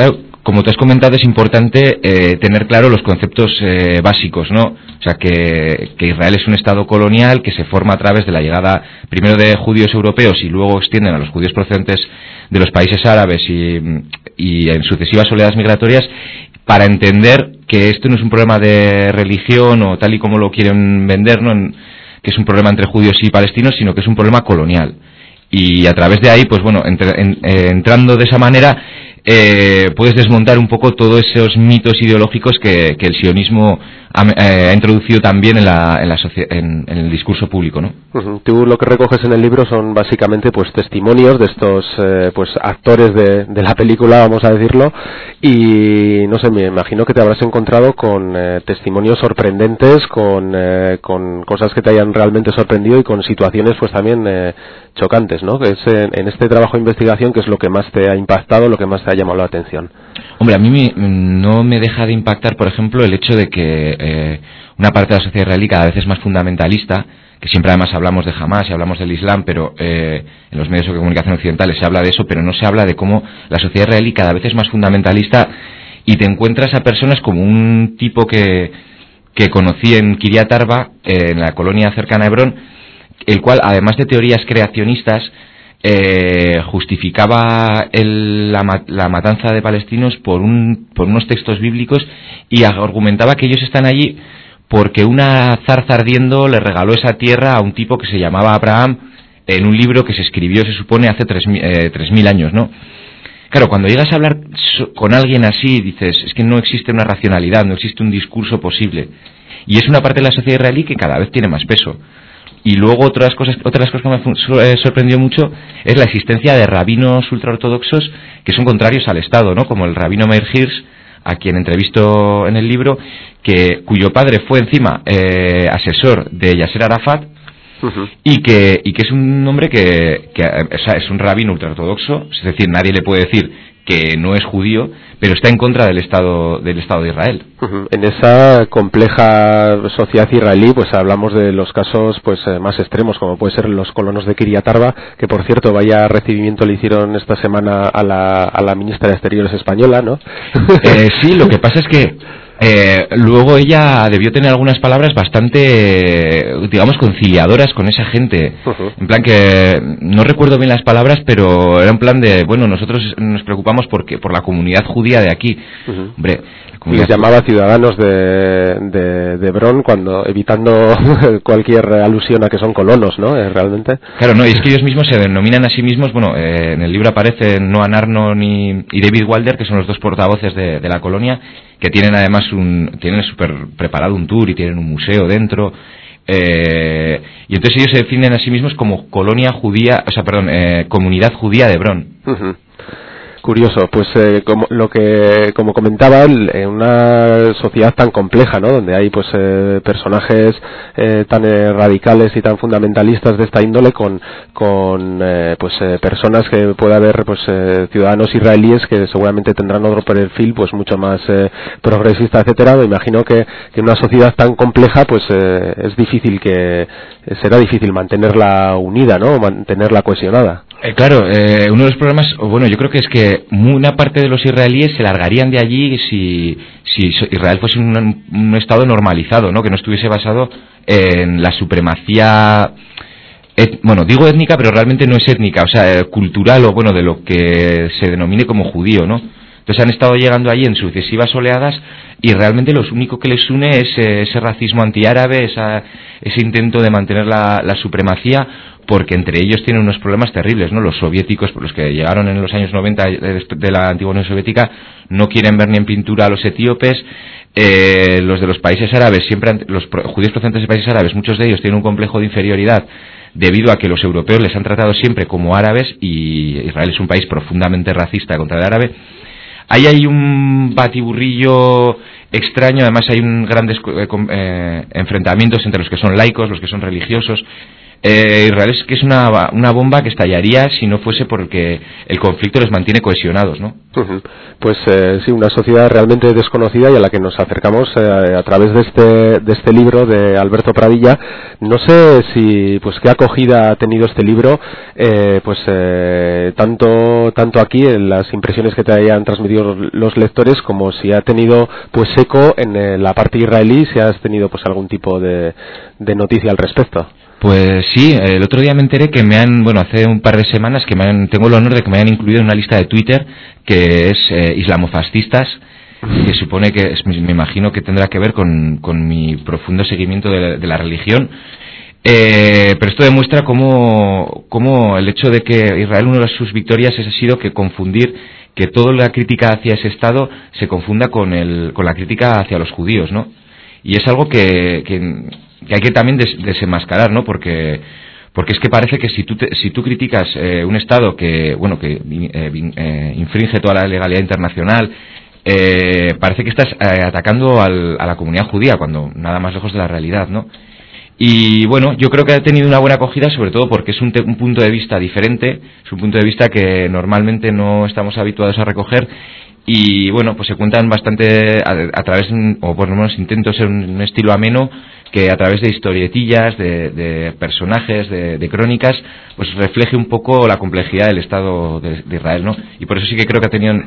como te has comentado, es importante tener claro los conceptos básicos, ¿no? O sea, que Israel es un Estado colonial que se forma a través de la llegada primero de judíos europeos y luego extienden a los judíos procedentes de los países árabes y en sucesivas oleadas migratorias, para entender que esto no es un problema de religión o tal y como lo quieren vender, ¿no? Que es un problema entre judíos y palestinos, sino que es un problema colonial. Y a través de ahí, pues bueno, entrando de esa manera, puedes desmontar un poco todos esos mitos ideológicos que el sionismo ha introducido también en el discurso público, ¿no? Tú lo que recoges en el libro son básicamente pues testimonios de estos pues actores de la película, vamos a decirlo, y no sé, me imagino que te habrás encontrado con testimonios sorprendentes, con cosas que te hayan realmente sorprendido y con situaciones pues también chocantes, ¿no? Que es en este trabajo de investigación, ¿qué es lo que más te ha impactado, lo que más te ha llamado la atención? Hombre, a mí no me deja de impactar, por ejemplo, el hecho de que una parte de la sociedad israelí cada vez es más fundamentalista, que siempre además hablamos de Hamas y hablamos del Islam, pero en los medios de comunicación occidentales se habla de eso, pero no se habla de cómo la sociedad israelí cada vez es más fundamentalista, y te encuentras a personas como un tipo que conocí en Kiryat Arba, en la colonia cercana a Hebrón, el cual, además de teorías creacionistas, justificaba la matanza de palestinos por unos textos bíblicos, y argumentaba que ellos están allí porque una zarza ardiendo le regaló esa tierra a un tipo que se llamaba Abraham en un libro que se escribió, se supone, hace 3.000 años, ¿no? Claro, cuando llegas a hablar con alguien así, dices, es que no existe una racionalidad, no existe un discurso posible, y es una parte de la sociedad israelí que cada vez tiene más peso. Y luego otras cosas que me sorprendió mucho es la existencia de rabinos ultraortodoxos que son contrarios al Estado, ¿no? Como el rabino Meir Hirsch, a quien entrevisto en el libro, cuyo padre fue encima asesor de Yasser Arafat, y que es un hombre que o sea, es un rabino ultraortodoxo, es decir, nadie le puede decir que no es judío, pero está en contra del Estado de Israel. En esa compleja sociedad israelí, pues hablamos de los casos pues más extremos, como puede ser los colonos de Kiryat Arba, que por cierto, vaya recibimiento le hicieron esta semana a la ministra de Exteriores española, ¿no? Sí, lo que pasa es que luego ella debió tener algunas palabras bastante, digamos, conciliadoras con esa gente. En plan que, no recuerdo bien las palabras, pero era en plan de, bueno, nosotros nos preocupamos por la comunidad judía de aquí. Hombre, les llamaba ciudadanos de Hebrón, evitando cualquier alusión a que son colonos, ¿no? Realmente. Claro, no, y es que ellos mismos se denominan a sí mismos, bueno, en el libro aparecen Noam Arnon y David Walder, que son los dos portavoces de la colonia, que tienen además tienen súper preparado un tour y tienen un museo dentro, y entonces ellos se definen a sí mismos como comunidad judía de Hebrón. Curioso, pues como comentaba, en una sociedad tan compleja, ¿no? Donde hay pues personajes tan radicales y tan fundamentalistas de esta índole, con personas que puede haber pues ciudadanos israelíes que seguramente tendrán otro perfil pues mucho más progresista, etcétera. Me imagino que en una sociedad tan compleja pues será difícil mantenerla unida, ¿no? Mantenerla cohesionada. Claro, uno de los problemas, yo creo que es que una parte de los israelíes se largarían de allí si Israel fuese un Estado normalizado, ¿no? Que no estuviese basado en la supremacía, digo étnica, pero realmente no es étnica, o sea, cultural o de lo que se denomine como judío, ¿no? Entonces han estado llegando allí en sucesivas oleadas y realmente lo único que les une es ese racismo antiárabe, ese intento de mantener la supremacía, porque entre ellos tienen unos problemas terribles, ¿no? Los soviéticos, por los que llegaron en los años 90 de la antigua Unión Soviética, no quieren ver ni en pintura a los etíopes. Los de los países árabes, los judíos procedentes de países árabes, muchos de ellos tienen un complejo de inferioridad debido a que los europeos les han tratado siempre como árabes, y Israel es un país profundamente racista contra el árabe. Ahí hay un batiburrillo extraño, además hay grandes enfrentamientos entre los que son laicos, los que son religiosos. Israel es que es una bomba que estallaría si no fuese porque el conflicto les mantiene cohesionados, ¿no? Pues sí, una sociedad realmente desconocida y a la que nos acercamos a través de este libro de Alberto Pradilla. No sé si pues qué acogida ha tenido este libro, tanto aquí en las impresiones que te hayan transmitido los lectores, como si ha tenido pues eco en la parte israelí, si has tenido pues algún tipo de noticia al respecto. Pues sí, el otro día me enteré que hace un par de semanas tengo el honor de que me hayan incluido en una lista de Twitter que es islamofascistas, que supone que me imagino que tendrá que ver con mi profundo seguimiento de la religión. Pero esto demuestra cómo el hecho de que Israel, una de sus victorias ha sido que confundir, que toda la crítica hacia ese Estado se confunda con la crítica hacia los judíos, ¿no? Y es algo que hay que también desenmascarar, ¿no? Porque es que parece que si tú criticas un Estado que infringe toda la legalidad internacional, parece que estás atacando a la comunidad judía, cuando nada más lejos de la realidad, ¿no? Y bueno, yo creo que ha tenido una buena acogida, sobre todo porque es un punto de vista diferente, es un punto de vista que normalmente no estamos habituados a recoger. Y bueno, pues se cuentan bastante a través, o por lo menos intento ser un estilo ameno, que a través de historietillas, de personajes, de crónicas, pues refleje un poco la complejidad del Estado de Israel, ¿no? Y por eso sí que creo que ha tenido,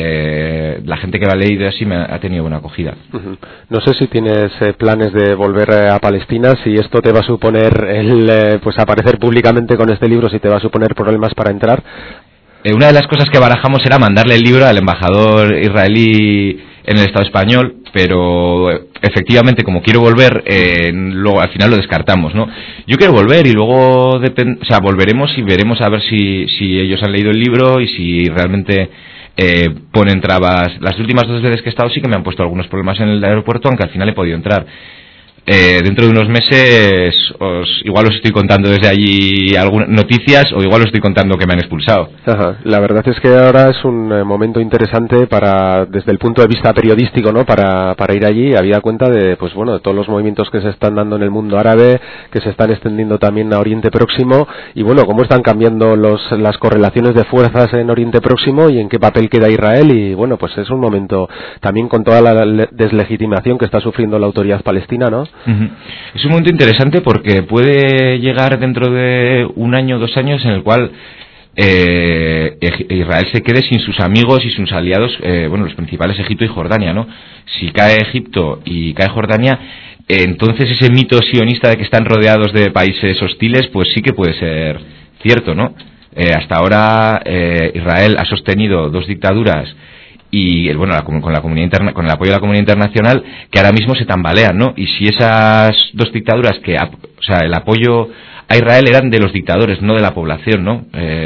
la gente que lo ha leído así ha tenido buena acogida. No sé si tienes planes de volver a Palestina, si esto te va a suponer pues aparecer públicamente con este libro, si te va a suponer problemas para entrar. Una de las cosas que barajamos era mandarle el libro al embajador israelí en el Estado español, pero efectivamente, como quiero volver, luego al final lo descartamos, ¿no? Yo quiero volver y luego volveremos y veremos a ver si ellos han leído el libro y si realmente ponen trabas. Las últimas 2 veces que he estado sí que me han puesto algunos problemas en el aeropuerto, aunque al final he podido entrar. Dentro de unos meses igual os estoy contando desde allí algunas noticias, o igual os estoy contando que me han expulsado. Ajá. La verdad es que ahora es un momento interesante desde el punto de vista periodístico, ¿no? Para ir allí, habida cuenta de de todos los movimientos que se están dando en el mundo árabe, que se están extendiendo también a Oriente Próximo, y cómo están cambiando las correlaciones de fuerzas en Oriente Próximo y en qué papel queda Israel. Y pues es un momento también con toda la deslegitimación que está sufriendo la autoridad palestina, ¿no? Es un momento interesante porque puede llegar dentro de 1 año, 2 años, en el cual Israel se quede sin sus amigos y sus aliados, los principales, Egipto y Jordania, ¿no? Si cae Egipto y cae Jordania, entonces ese mito sionista de que están rodeados de países hostiles, pues sí que puede ser cierto, ¿no? Hasta ahora Israel ha sostenido 2 dictaduras y con la comunidad con el apoyo de la comunidad internacional, que ahora mismo se tambalean, ¿no? Y si esas 2 dictaduras el apoyo a Israel eran de los dictadores, no de la población, ¿no?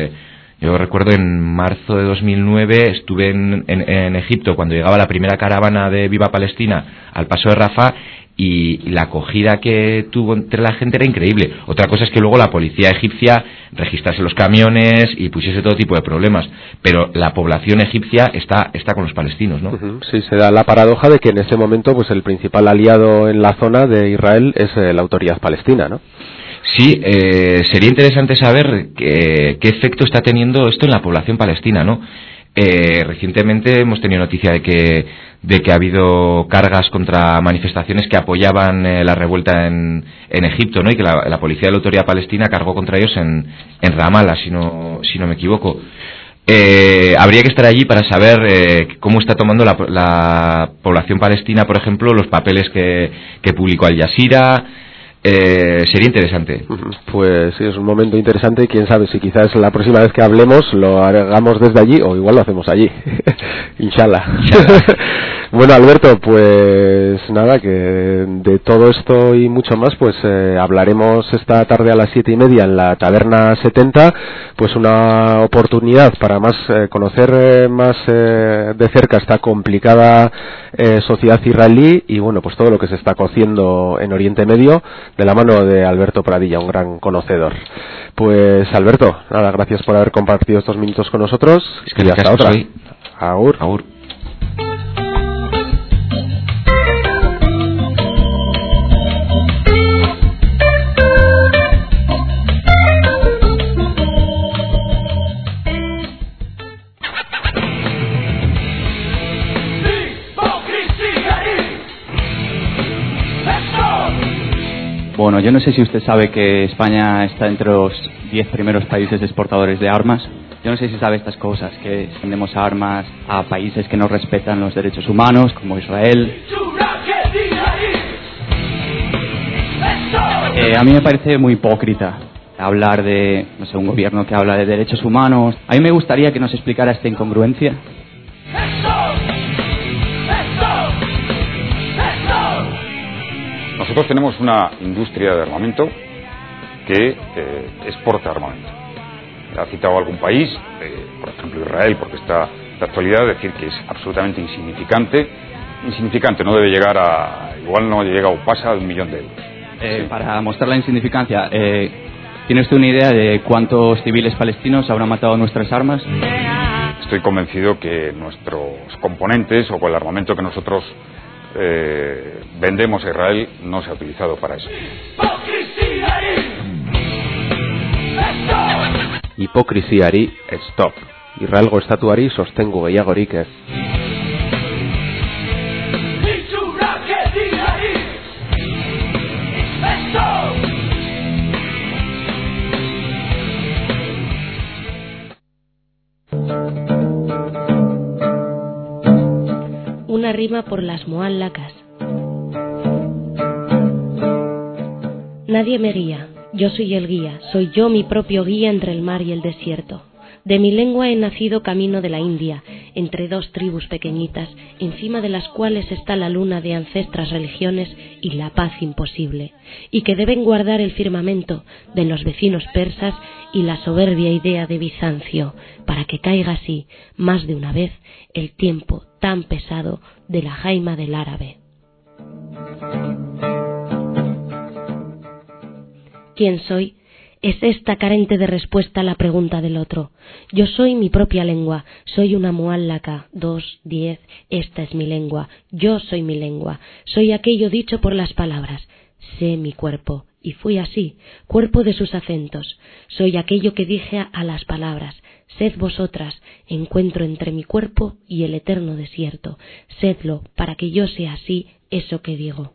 Yo recuerdo en marzo de 2009 estuve en Egipto cuando llegaba la primera caravana de Viva Palestina al paso de Rafah, y la acogida que tuvo entre la gente era increíble. Otra cosa es que luego la policía egipcia registrase los camiones y pusiese todo tipo de problemas, pero la población egipcia está con los palestinos, ¿no? Sí, se da la paradoja de que en ese momento pues el principal aliado en la zona de Israel es la autoridad palestina, ¿no? Sí, sería interesante saber qué efecto está teniendo esto en la población palestina, ¿no? Recientemente hemos tenido noticia de que ha habido cargas contra manifestaciones que apoyaban la revuelta en Egipto, ¿no? Y que la policía de la autoridad palestina cargó contra ellos en Ramallah, si no me equivoco. Habría que estar allí para saber cómo está tomando la población palestina, por ejemplo, los papeles que publicó Al Jazeera. Sería interesante. Pues sí, es un momento interesante y quién sabe si quizás la próxima vez que hablemos lo hagamos desde allí o igual lo hacemos allí. Inshallah. Bueno, Alberto, pues nada, que de todo esto y mucho más pues hablaremos esta tarde a las 7:30 en la Taberna 70, pues una oportunidad para conocer más de cerca esta complicada sociedad israelí y pues todo lo que se está cociendo en Oriente Medio, de la mano de Alberto Pradilla, un gran conocedor. Pues Alberto, nada, gracias por haber compartido estos minutos con nosotros y hasta otra. Agur. Agur. Bueno, yo no sé si usted sabe que España está entre los 10 primeros países exportadores de armas. Yo no sé si sabe estas cosas, que vendemos armas a países que no respetan los derechos humanos, como Israel. A mí me parece muy hipócrita hablar de, no sé, un gobierno que habla de derechos humanos. A mí me gustaría que nos explicara esta incongruencia. Nosotros tenemos una industria de armamento que exporta armamento. Ha citado algún país, por ejemplo Israel, porque está de actualidad, decir que es absolutamente insignificante. Insignificante, no debe llegar a, igual no llega o pasa de 1 millón de euros. Sí. Para mostrar la insignificancia, ¿tiene usted una idea de cuántos civiles palestinos habrán matado nuestras armas? Estoy convencido que nuestros componentes o con el armamento que nosotros vendemos a Israel no se ha utilizado para eso. Hipokrisiari stop. Israelgo estatuari sostengu gehiagorik ez. Una rima por las muallacas. Nadie me guía, yo soy el guía, soy yo mi propio guía entre el mar y el desierto. De mi lengua he nacido camino de la India, entre 2 tribus pequeñitas, encima de las cuales está la luna de ancestras religiones y la paz imposible, y que deben guardar el firmamento de los vecinos persas y la soberbia idea de Bizancio, para que caiga así, más de una vez, el tiempo tan pesado de la jaima del árabe. ¿Quién soy? Es esta carente de respuesta a la pregunta del otro. Yo soy mi propia lengua, soy una muallaca, 2, 10, esta es mi lengua, yo soy mi lengua, soy aquello dicho por las palabras, sé mi cuerpo, y fui así, cuerpo de sus acentos, soy aquello que dije a las palabras, sed vosotras, encuentro entre mi cuerpo y el eterno desierto, sedlo para que yo sea así eso que digo.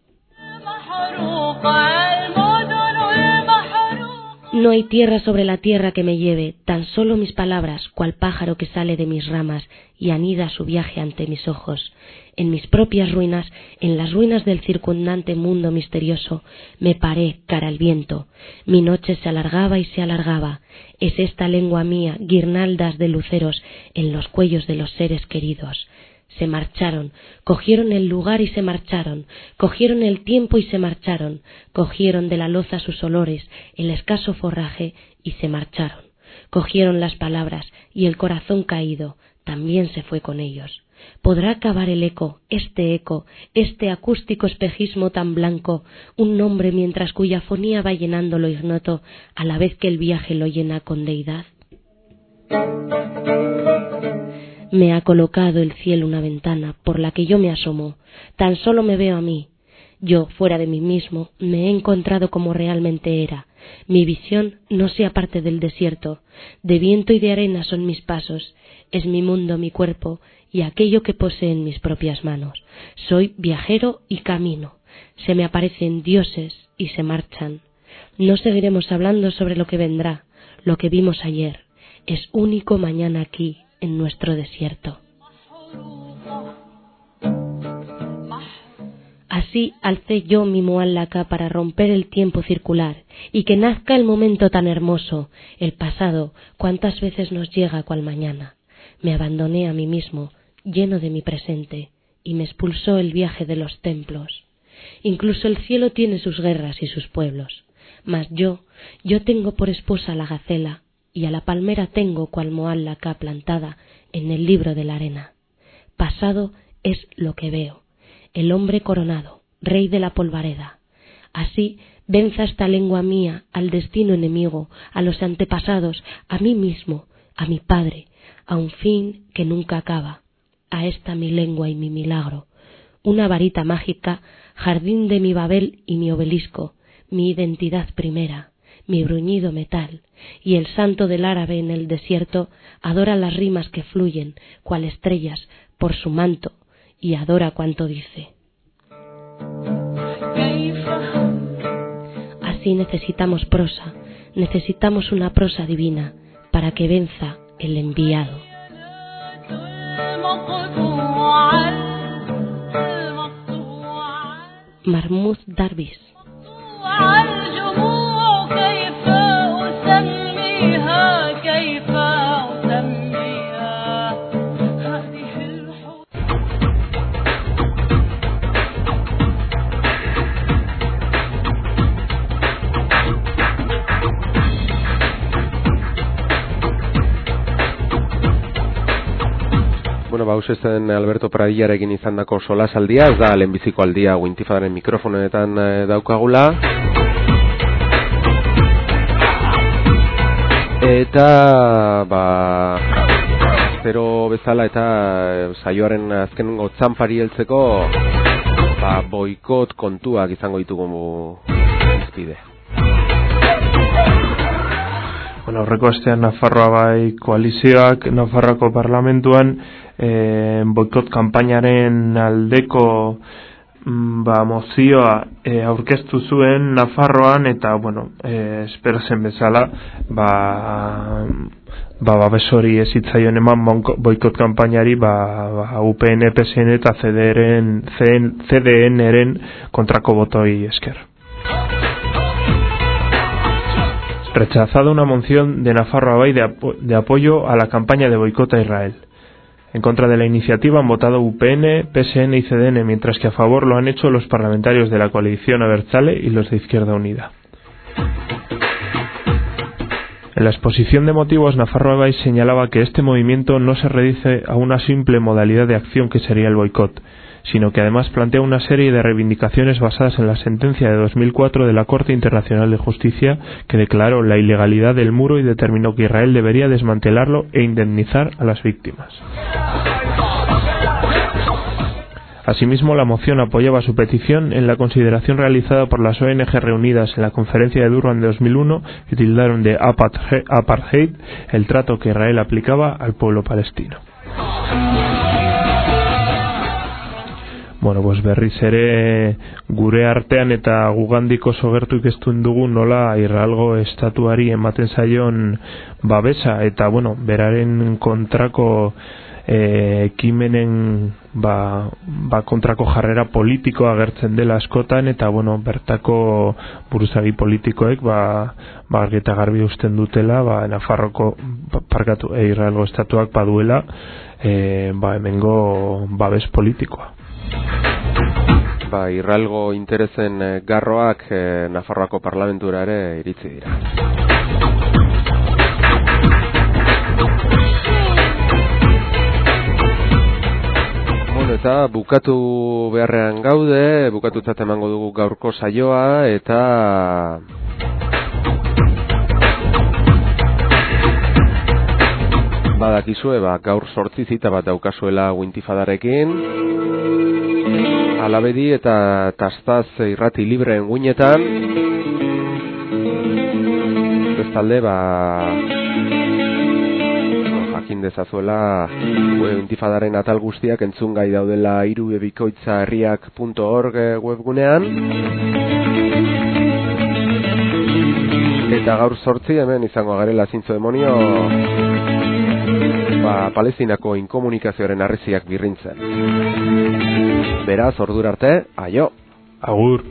No hay tierra sobre la tierra que me lleve, tan solo mis palabras, cual pájaro que sale de mis ramas y anida su viaje ante mis ojos. En mis propias ruinas, en las ruinas del circundante mundo misterioso, me paré cara al viento. Mi noche se alargaba y se alargaba. Es esta lengua mía, guirnaldas de luceros en los cuellos de los seres queridos. Se marcharon, cogieron el lugar y se marcharon, cogieron el tiempo y se marcharon, cogieron de la loza sus olores, el escaso forraje y se marcharon, cogieron las palabras y el corazón caído también se fue con ellos. ¿Podrá acabar el eco, este acústico espejismo tan blanco, un nombre mientras cuya fonía va llenando lo ignoto, a la vez que el viaje lo llena con deidad? Me ha colocado el cielo una ventana por la que yo me asomo, tan solo me veo a mí. Yo, fuera de mí mismo, me he encontrado como realmente era. Mi visión no se aparte del desierto, de viento y de arena son mis pasos, es mi mundo, mi cuerpo y aquello que poseen mis propias manos. Soy viajero y camino, se me aparecen dioses y se marchan. No seguiremos hablando sobre lo que vendrá, lo que vimos ayer, es único mañana aquí, en nuestro desierto. Así alcé yo mi muallaca para romper el tiempo circular y que nazca el momento tan hermoso, el pasado, cuántas veces nos llega cual mañana. Me abandoné a mí mismo, lleno de mi presente, y me expulsó el viaje de los templos. Incluso el cielo tiene sus guerras y sus pueblos, mas yo tengo por esposa a la gacela, y a la palmera tengo cual muallaca plantada en el libro de la arena. Pasado es lo que veo, el hombre coronado, rey de la polvareda. Así venza esta lengua mía al destino enemigo, a los antepasados, a mí mismo, a mi padre, a un fin que nunca acaba, a esta mi lengua y mi milagro, una varita mágica, jardín de mi Babel y mi obelisco, mi identidad primera, mi bruñido metal, y el santo del árabe en el desierto adora las rimas que fluyen, cual estrellas, por su manto, y adora cuanto dice. así necesitamos prosa, necesitamos una prosa divina para que venza el enviado. Mahmoud Darwish. Bueno, hausesten Alberto Pradillarekin izandako solasaldia, ez da lehenbiziko aldia Intifadaren mikrofonetan daukagula. Eta, zero bezala eta saioaren azkenengo txanpari heltzeko, boikot kontuak izango ditugu izpide. Bueno, aurreko astean Nafarroa bai koalizioak Nafarroako parlamentuan boikot kanpainaren aldeko mozioa aurkeztu zuen Nafarroan eta espero zen bezala babes hori ez zitzaion eman boikot kanpainari UPN, PSN eta CDN-eren kontrako botoi esker. Rechazado una moción de Nafarroa Bai de apoyo a la campaña de boicot a Israel. En contra de la iniciativa han votado UPN, PSN y CDN, mientras que a favor lo han hecho los parlamentarios de la coalición Abertzale y los de Izquierda Unida. En la exposición de motivos, Nafarroa Bai señalaba que este movimiento no se reduce a una simple modalidad de acción que sería el boicot, sino que además plantea una serie de reivindicaciones basadas en la sentencia de 2004 de la Corte Internacional de Justicia que declaró la ilegalidad del muro y determinó que Israel debería desmantelarlo e indemnizar a las víctimas. Asimismo, la moción apoyaba su petición en la consideración realizada por las ONG reunidas en la conferencia de Durban de 2001 que tildaron de apartheid el trato que Israel aplicaba al pueblo palestino. Bueno, pues berriz ere gure artean eta gugandik oso gertu ikestuen dugu nola Israelgo estatuari ematen zaion babesa eta beraren kontrako ekimenen kontrako jarrera politikoa agertzen dela askotan eta bertako buruzagi politikoek argi eta garbi usten dutela Nafarroko Israelgo estatuak baduela hemengo babes politikoa. Israelgo interesen garroak Nafarroako parlamentura ere iritsi dira. Eta bukatu beharrean gaude, bukatutzat emango dugu gaurko saioa eta badakizue gaur 8 zita bat daukazuela Intifadarekin. Alabedi eta Tastaz irrati libreen guinetan. Bestalde jakin dezazuela Intifadaren atal guztiak entzungai daudela irubebikoitzaherriak.org webgunean. Eta gaur 8 hemen izango garela zintzo demonio Palestinako inkomunikazioaren harresiak birrintzen. Beraz, ordura arte, aio. Agur.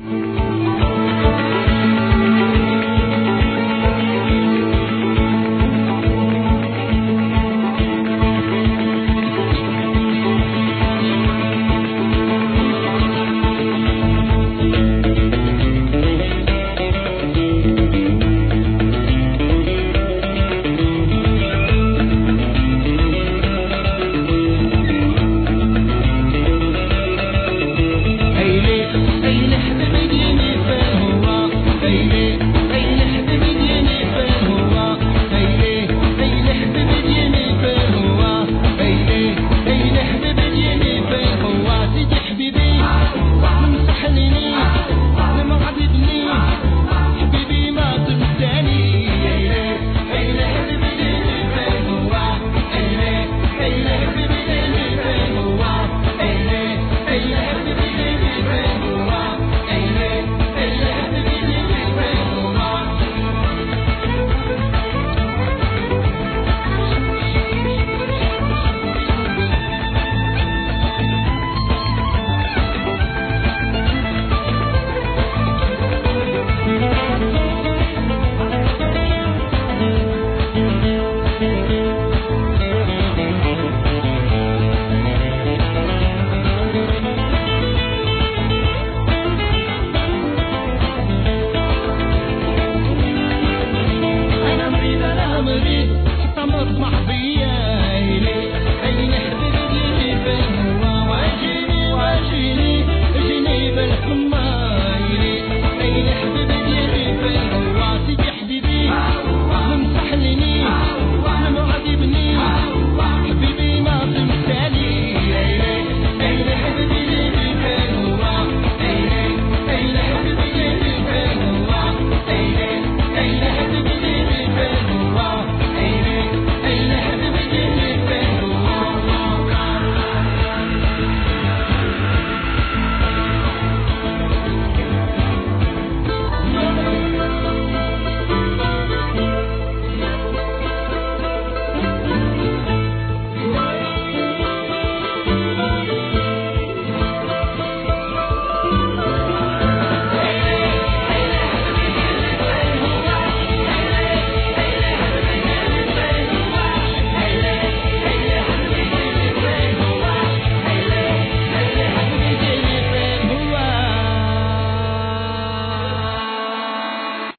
my beat.